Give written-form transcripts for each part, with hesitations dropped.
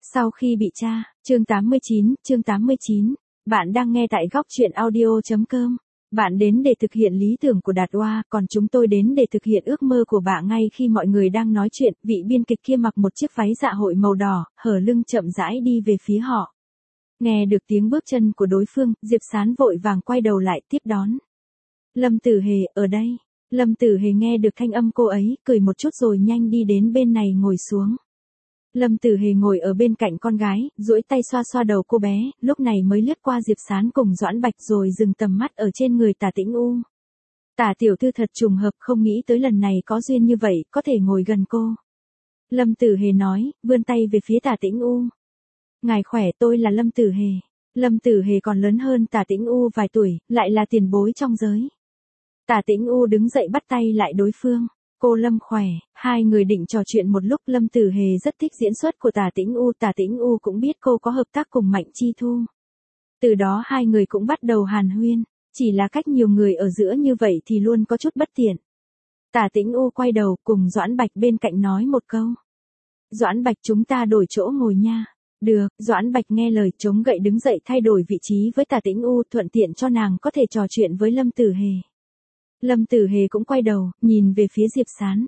Sau khi bị tra, chương 89, bạn đang nghe tại góc truyện audio.com. Bạn đến để thực hiện lý tưởng của Đạt Oa, còn chúng tôi đến để thực hiện ước mơ của bạn. Ngay khi mọi người đang nói chuyện, vị biên kịch kia mặc một chiếc váy dạ hội màu đỏ, hở lưng chậm rãi đi về phía họ. Nghe được tiếng bước chân của đối phương, Diệp Sán vội vàng quay đầu lại tiếp đón. Lâm Tử Hề, ở đây. Lâm Tử Hề nghe được thanh âm cô ấy, cười một chút rồi nhanh đi đến bên này ngồi xuống. Lâm Tử Hề ngồi ở bên cạnh con gái, duỗi tay xoa xoa đầu cô bé, lúc này mới lướt qua Diệp Sán cùng Doãn Bạch rồi dừng tầm mắt ở trên người Tả Tĩnh U. Tả tiểu thư thật trùng hợp, không nghĩ tới lần này có duyên như vậy, có thể ngồi gần cô. Lâm Tử Hề nói, vươn tay về phía Tả Tĩnh U. Ngài khỏe, tôi là Lâm Tử Hề. Lâm Tử Hề còn lớn hơn Tả Tĩnh U vài tuổi, lại là tiền bối trong giới. Tả Tĩnh U đứng dậy bắt tay lại đối phương. Cô Lâm khỏe, hai người định trò chuyện một lúc. Lâm Tử Hề rất thích diễn xuất của Tả Tĩnh U cũng biết cô có hợp tác cùng Mạnh Chi Thu. Từ đó hai người cũng bắt đầu hàn huyên, chỉ là cách nhiều người ở giữa như vậy thì luôn có chút bất tiện. Tả Tĩnh U quay đầu cùng Doãn Bạch bên cạnh nói một câu. Doãn Bạch, chúng ta đổi chỗ ngồi nha. Được, Doãn Bạch nghe lời chống gậy đứng dậy thay đổi vị trí với Tả Tĩnh U, thuận tiện cho nàng có thể trò chuyện với Lâm Tử Hề. Lâm Tử Hề cũng quay đầu, nhìn về phía Diệp Sán.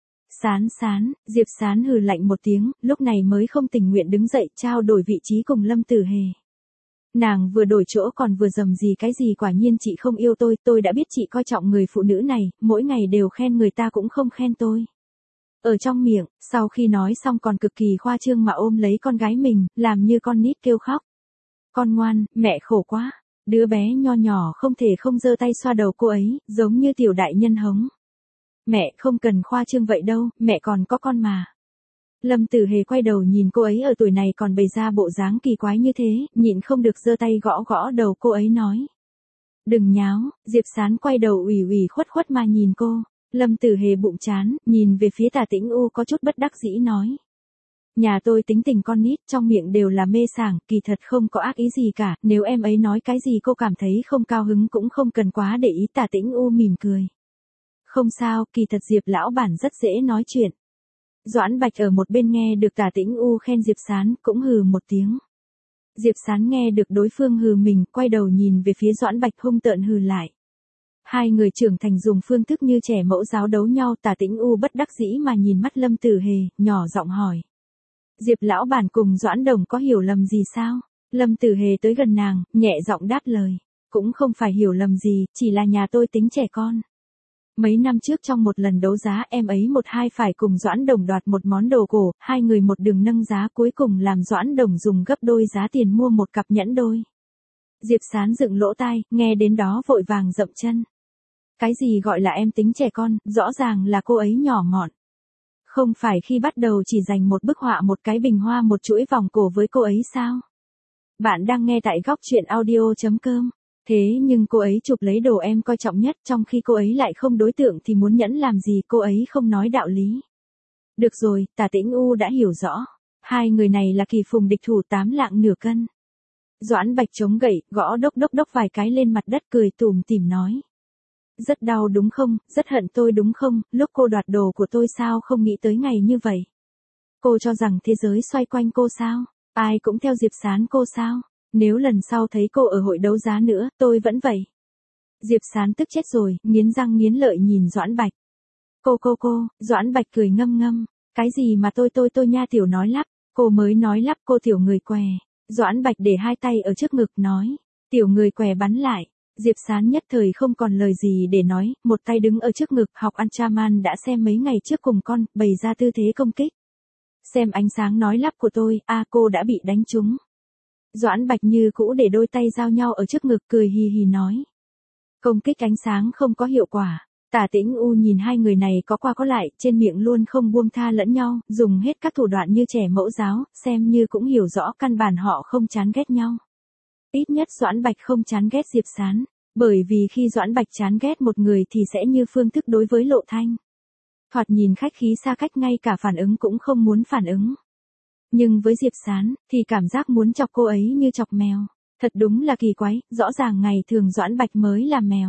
Sán, Diệp Sán hừ lạnh một tiếng, lúc này mới không tình nguyện đứng dậy trao đổi vị trí cùng Lâm Tử Hề. Nàng vừa đổi chỗ còn vừa rầm gì cái gì, quả nhiên chị không yêu tôi đã biết chị coi trọng người phụ nữ này, mỗi ngày đều khen người ta cũng không khen tôi. Ở trong miệng, sau khi nói xong còn cực kỳ khoa trương mà ôm lấy con gái mình, làm như con nít kêu khóc. Con ngoan, mẹ khổ quá. Đứa bé nho nhỏ không thể không giơ tay xoa đầu cô ấy, giống như tiểu đại nhân hống. Mẹ không cần khoa trương vậy đâu, mẹ còn có con mà. Lâm Tử Hề quay đầu nhìn cô ấy ở tuổi này còn bày ra bộ dáng kỳ quái như thế, nhịn không được giơ tay gõ gõ đầu cô ấy nói. Đừng nháo. Diệp Sán quay đầu ủy khuất mà nhìn cô. Lâm Tử Hề bụng chán, nhìn về phía Tả Tĩnh U có chút bất đắc dĩ nói. Nhà tôi tính tình con nít, trong miệng đều là mê sảng, kỳ thật không có ác ý gì cả, nếu em ấy nói cái gì cô cảm thấy không cao hứng cũng không cần quá để ý. Tả Tĩnh U mỉm cười. Không sao, kỳ thật Diệp lão bản rất dễ nói chuyện. Doãn Bạch ở một bên nghe được Tả Tĩnh U khen Diệp Sán, cũng hừ một tiếng. Diệp Sán nghe được đối phương hừ mình, quay đầu nhìn về phía Doãn Bạch hung tợn hừ lại. Hai người trưởng thành dùng phương thức như trẻ mẫu giáo đấu nhau. Tả Tĩnh U bất đắc dĩ mà nhìn mắt Lâm Tử Hề, nhỏ giọng hỏi. Diệp lão bản cùng Doãn Đồng có hiểu lầm gì sao? Lâm Tử Hề tới gần nàng, nhẹ giọng đáp lời. Cũng không phải hiểu lầm gì, chỉ là nhà tôi tính trẻ con. Mấy năm trước trong một lần đấu giá em ấy một hai phải cùng Doãn Đồng đoạt một món đồ cổ, hai người một đường nâng giá cuối cùng làm Doãn Đồng dùng gấp đôi giá tiền mua một cặp nhẫn đôi. Diệp Sán dựng lỗ tai, nghe đến đó vội vàng dậm chân. Cái gì gọi là em tính trẻ con, rõ ràng là cô ấy nhỏ mọn. Không phải khi bắt đầu chỉ dành một bức họa một cái bình hoa một chuỗi vòng cổ với cô ấy sao? Bạn đang nghe tại góc truyện audio.com. Thế nhưng cô ấy chụp lấy đồ em coi trọng nhất, trong khi cô ấy lại không đối tượng thì muốn nhẫn làm gì, cô ấy không nói đạo lý. Được rồi, Tả Tĩnh U đã hiểu rõ. Hai người này là kỳ phùng địch thủ 8 lạng nửa cân. Doãn Bạch chống gậy, gõ đốc vài cái lên mặt đất cười tủm tỉm nói. Rất đau đúng không, rất hận tôi đúng không, lúc cô đoạt đồ của tôi sao không nghĩ tới ngày như vậy. Cô cho rằng thế giới xoay quanh cô sao, ai cũng theo Diệp Sán cô sao, nếu lần sau thấy cô ở hội đấu giá nữa, tôi vẫn vậy. Diệp Sán tức chết rồi, nghiến răng nghiến lợi nhìn Doãn Bạch. Cô, Doãn Bạch cười ngâm ngâm, cái gì mà tôi nha tiểu nói lắp, cô mới nói lắp cô tiểu người què. Doãn Bạch để hai tay ở trước ngực nói, tiểu người què bắn lại. Diệp Sán nhất thời không còn lời gì để nói, một tay đứng ở trước ngực. Học Anchaman đã xem mấy ngày trước cùng con, bày ra tư thế công kích. Xem ánh sáng nói lắp của tôi, cô đã bị đánh trúng. Doãn Bạch như cũ để đôi tay giao nhau ở trước ngực cười hì hì nói. Công kích ánh sáng không có hiệu quả. Tả Tĩnh U nhìn hai người này có qua có lại, trên miệng luôn không buông tha lẫn nhau, dùng hết các thủ đoạn như trẻ mẫu giáo, xem như cũng hiểu rõ căn bản họ không chán ghét nhau. Ít nhất Doãn Bạch không chán ghét Diệp Sán, bởi vì khi Doãn Bạch chán ghét một người thì sẽ như Phương Thức đối với Lộ Thanh. Thoạt nhìn khách khí xa cách, ngay cả phản ứng cũng không muốn phản ứng. Nhưng với Diệp Sán, thì cảm giác muốn chọc cô ấy như chọc mèo. Thật đúng là kỳ quái, rõ ràng ngày thường Doãn Bạch mới là mèo.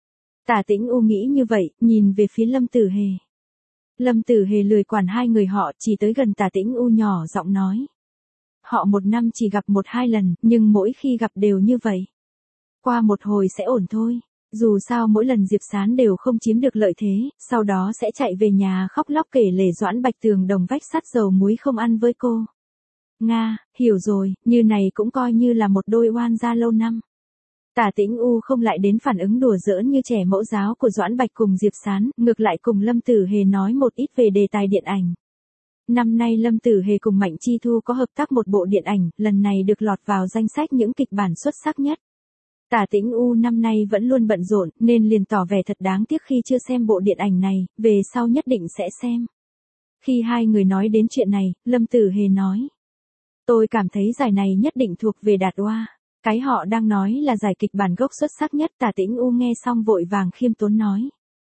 Tả Tĩnh U nghĩ như vậy, nhìn về phía Lâm Tử Hề. Lâm Tử Hề lười quản hai người họ, chỉ tới gần Tả Tĩnh U nhỏ giọng nói. Họ một năm chỉ gặp 1-2 lần, nhưng mỗi khi gặp đều như vậy. Qua một hồi sẽ ổn thôi. Dù sao mỗi lần Diệp Sán đều không chiếm được lợi thế, sau đó sẽ chạy về nhà khóc lóc kể lể Doãn Bạch tường đồng vách sắt dầu muối không ăn với cô. Nga, hiểu rồi, như này cũng coi như là một đôi oan gia lâu năm. Tả Tĩnh U không lại đến phản ứng đùa giỡn như trẻ mẫu giáo của Doãn Bạch cùng Diệp Sán, ngược lại cùng Lâm Tử Hề nói một ít về đề tài điện ảnh. Năm nay Lâm Tử Hề cùng Mạnh Chi Thu có hợp tác một bộ điện ảnh, lần này được lọt vào danh sách những kịch bản xuất sắc nhất. Tả Tĩnh U năm nay vẫn luôn bận rộn, nên liền tỏ vẻ thật đáng tiếc khi chưa xem bộ điện ảnh này, về sau nhất định sẽ xem. Khi hai người nói đến chuyện này, Lâm Tử Hề nói. Tôi cảm thấy giải này nhất định thuộc về Đạt Oa. Cái họ đang nói là giải kịch bản gốc xuất sắc nhất. Tả Tĩnh U nghe xong vội vàng khiêm tốn nói.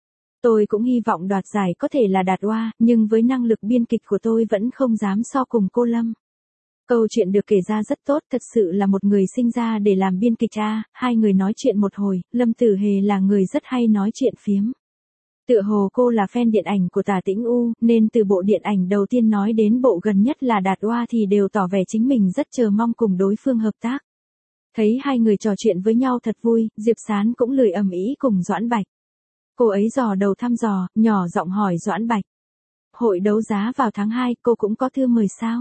Tôi cũng hy vọng đoạt giải có thể là Đạt Oa, nhưng với năng lực biên kịch của tôi vẫn không dám so cùng cô Lâm. Câu chuyện được kể ra rất tốt, thật sự là một người sinh ra để làm biên kịch a. Hai người nói chuyện một hồi, Lâm Tử Hề là người rất hay nói chuyện phiếm. Tựa hồ cô là fan điện ảnh của Tả Tĩnh U, nên từ bộ điện ảnh đầu tiên nói đến bộ gần nhất là Đạt Oa thì đều tỏ vẻ chính mình rất chờ mong cùng đối phương hợp tác. Thấy hai người trò chuyện với nhau thật vui, Diệp Sán cũng lười ầm ĩ cùng Doãn Bạch. Cô ấy dò đầu thăm dò, nhỏ giọng hỏi Doãn Bạch. Hội đấu giá vào tháng 2, cô cũng có thư mời sao?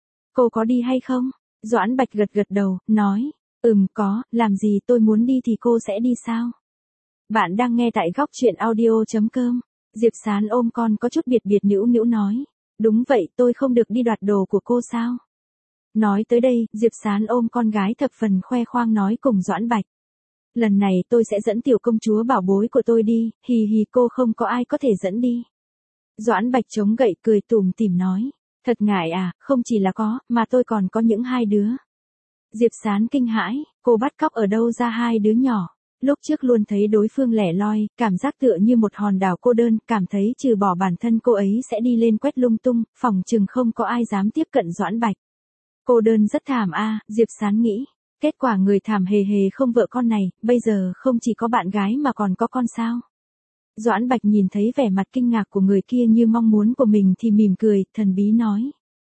Cô có đi hay không? Doãn Bạch gật gật đầu, nói. Có, làm gì tôi muốn đi thì cô sẽ đi sao? Bạn đang nghe tại góc truyện audio.com. Diệp Sán ôm con có chút biệt biệt nữu nữu nói. Đúng vậy, tôi không được đi đoạt đồ của cô sao? Nói tới đây, Diệp Sán ôm con gái thập phần khoe khoang nói cùng Doãn Bạch. Lần này tôi sẽ dẫn tiểu công chúa bảo bối của tôi đi, hì hì cô không có ai có thể dẫn đi. Doãn Bạch chống gậy cười tủm tỉm nói. Thật ngại à, không chỉ là có, mà tôi còn có những 2 đứa. Diệp Sán kinh hãi, cô bắt cóc ở đâu ra 2 đứa nhỏ. Lúc trước luôn thấy đối phương lẻ loi, cảm giác tựa như một hòn đảo cô đơn, cảm thấy trừ bỏ bản thân cô ấy sẽ đi lên quét lung tung, phòng chừng không có ai dám tiếp cận Doãn Bạch. Cô đơn rất thảm a, Diệp Sán nghĩ. Kết quả người thảm hề hề không vợ con này, bây giờ không chỉ có bạn gái mà còn có con sao. Doãn Bạch nhìn thấy vẻ mặt kinh ngạc của người kia như mong muốn của mình thì mỉm cười, thần bí nói.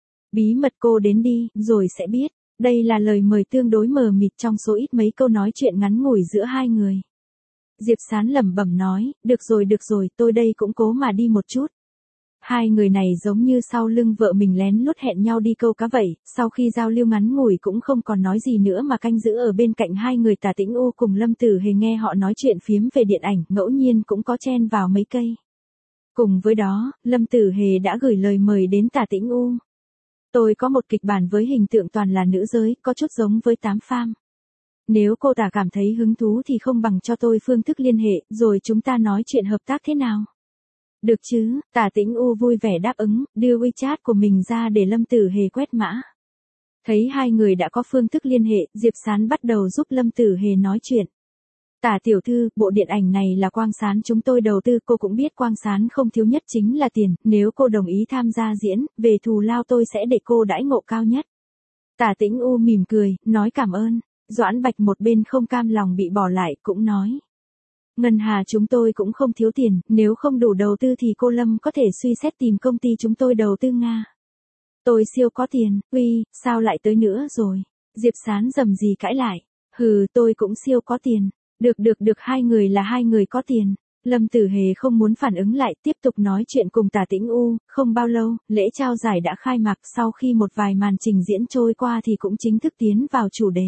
Bí mật cô đến đi, rồi sẽ biết. Đây là lời mời tương đối mờ mịt trong số ít mấy câu nói chuyện ngắn ngủi giữa hai người. Diệp Sán lẩm bẩm nói, được rồi, tôi đây cũng cố mà đi một chút. Hai người này giống như sau lưng vợ mình lén lút hẹn nhau đi câu cá vậy, sau khi giao lưu ngắn ngủi cũng không còn nói gì nữa mà canh giữ ở bên cạnh hai người. Tả Tĩnh U cùng Lâm Tử Hề nghe họ nói chuyện phiếm về điện ảnh, ngẫu nhiên cũng có chen vào mấy cây. Cùng với đó, Lâm Tử Hề đã gửi lời mời đến Tả Tĩnh U. Tôi có một kịch bản với hình tượng toàn là nữ giới, có chút giống với 8 Pham. Nếu cô Tả cảm thấy hứng thú thì không bằng cho tôi phương thức liên hệ, rồi chúng ta nói chuyện hợp tác thế nào? Được chứ, Tả Tĩnh U vui vẻ đáp ứng, đưa WeChat của mình ra để Lâm Tử Hề quét mã. Thấy hai người đã có phương thức liên hệ, Diệp Sán bắt đầu giúp Lâm Tử Hề nói chuyện. Tả tiểu thư, bộ điện ảnh này là Quang Sán chúng tôi đầu tư, cô cũng biết Quang Sán không thiếu nhất chính là tiền, nếu cô đồng ý tham gia diễn, về thù lao tôi sẽ để cô đãi ngộ cao nhất. Tả Tĩnh U mỉm cười, nói cảm ơn. Doãn Bạch một bên không cam lòng bị bỏ lại, cũng nói. Ngân Hà chúng tôi cũng không thiếu tiền, nếu không đủ đầu tư thì cô Lâm có thể suy xét tìm công ty chúng tôi đầu tư Nga. Tôi siêu có tiền, sao lại tới nữa rồi? Diệp Sán rầm rì cãi lại. Tôi cũng siêu có tiền. Được, hai người là hai người có tiền. Lâm Tử Hề không muốn phản ứng lại, tiếp tục nói chuyện cùng Tả Tĩnh U. Không bao lâu, lễ trao giải đã khai mạc, sau khi một vài màn trình diễn trôi qua thì cũng chính thức tiến vào chủ đề.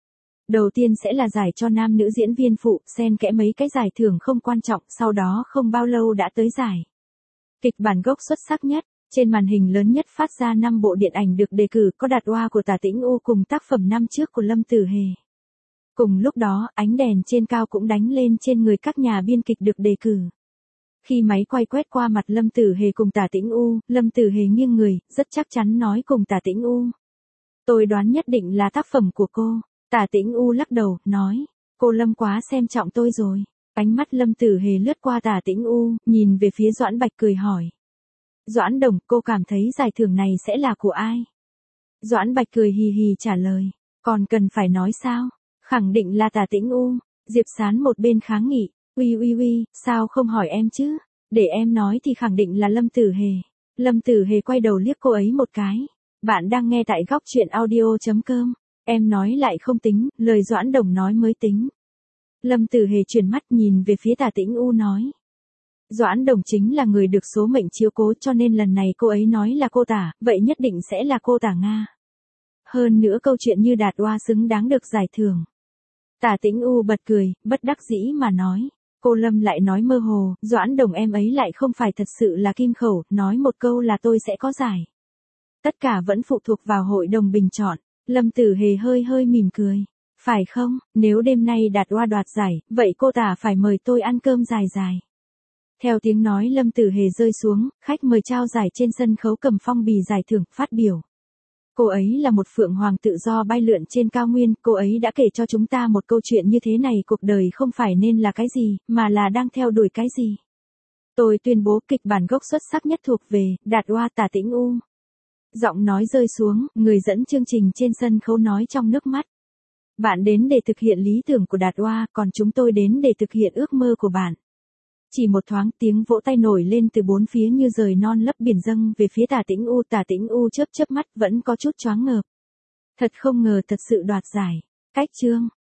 Đầu tiên sẽ là giải cho nam nữ diễn viên phụ, xen kẽ mấy cái giải thưởng không quan trọng, sau đó không bao lâu đã tới giải. Kịch bản gốc xuất sắc nhất, trên màn hình lớn nhất phát ra 5 bộ điện ảnh được đề cử, có Đạt Oa của Tả Tĩnh U cùng tác phẩm năm trước của Lâm Tử Hề. Cùng lúc đó, ánh đèn trên cao cũng đánh lên trên người các nhà biên kịch được đề cử. Khi máy quay quét qua mặt Lâm Tử Hề cùng Tả Tĩnh U, Lâm Tử Hề nghiêng người, rất chắc chắn nói cùng Tả Tĩnh U. Tôi đoán nhất định là tác phẩm của cô. Tả Tĩnh U lắc đầu, nói. Cô Lâm quá xem trọng tôi rồi. Ánh mắt Lâm Tử Hề lướt qua Tả Tĩnh U, nhìn về phía Doãn Bạch cười hỏi. Doãn đồng, cô cảm thấy giải thưởng này sẽ là của ai? Doãn Bạch cười hì hì trả lời. Còn cần phải nói sao? Khẳng định là Tả Tĩnh U. Diệp Sán một bên kháng nghị. Uy, sao không hỏi em chứ? Để em nói thì khẳng định là Lâm Tử Hề. Lâm Tử Hề quay đầu liếc cô ấy một cái. Bạn đang nghe tại góc chuyện audio.com. Em nói lại không tính, lời Doãn Đồng nói mới tính. Lâm Tử Hề chuyển mắt nhìn về phía Tả Tĩnh U nói. Doãn Đồng chính là người được số mệnh chiếu cố, cho nên lần này cô ấy nói là cô Tả, vậy nhất định sẽ là cô Tả Nga. Hơn nữa câu chuyện như Đạt Oa xứng đáng được giải thưởng. Tả Tĩnh U bật cười, bất đắc dĩ mà nói. Cô Lâm lại nói mơ hồ, Doãn Đồng em ấy lại không phải thật sự là kim khẩu, nói một câu là tôi sẽ có giải. Tất cả vẫn phụ thuộc vào hội đồng bình chọn. Lâm Tử Hề hơi hơi mỉm cười. Phải không, nếu đêm nay Đạt Oa đoạt giải, vậy cô Tả phải mời tôi ăn cơm dài dài. Theo tiếng nói Lâm Tử Hề rơi xuống, khách mời trao giải trên sân khấu cầm phong bì giải thưởng, phát biểu. Cô ấy là một phượng hoàng tự do bay lượn trên cao nguyên, cô ấy đã kể cho chúng ta một câu chuyện như thế này, cuộc đời không phải nên là cái gì, mà là đang theo đuổi cái gì. Tôi tuyên bố kịch bản gốc xuất sắc nhất thuộc về Đạt Oa Tả Tĩnh U. Giọng nói rơi xuống, người dẫn chương trình trên sân khấu nói trong nước mắt. Bạn đến để thực hiện lý tưởng của Đạt Oa, còn chúng tôi đến để thực hiện ước mơ của bạn. Chỉ một thoáng tiếng vỗ tay nổi lên từ bốn phía như rời non lấp biển dâng về phía Tả Tĩnh U. Tả Tĩnh U chớp chớp mắt vẫn có chút choáng ngợp. Thật không ngờ thật sự đoạt giải. Cách chương.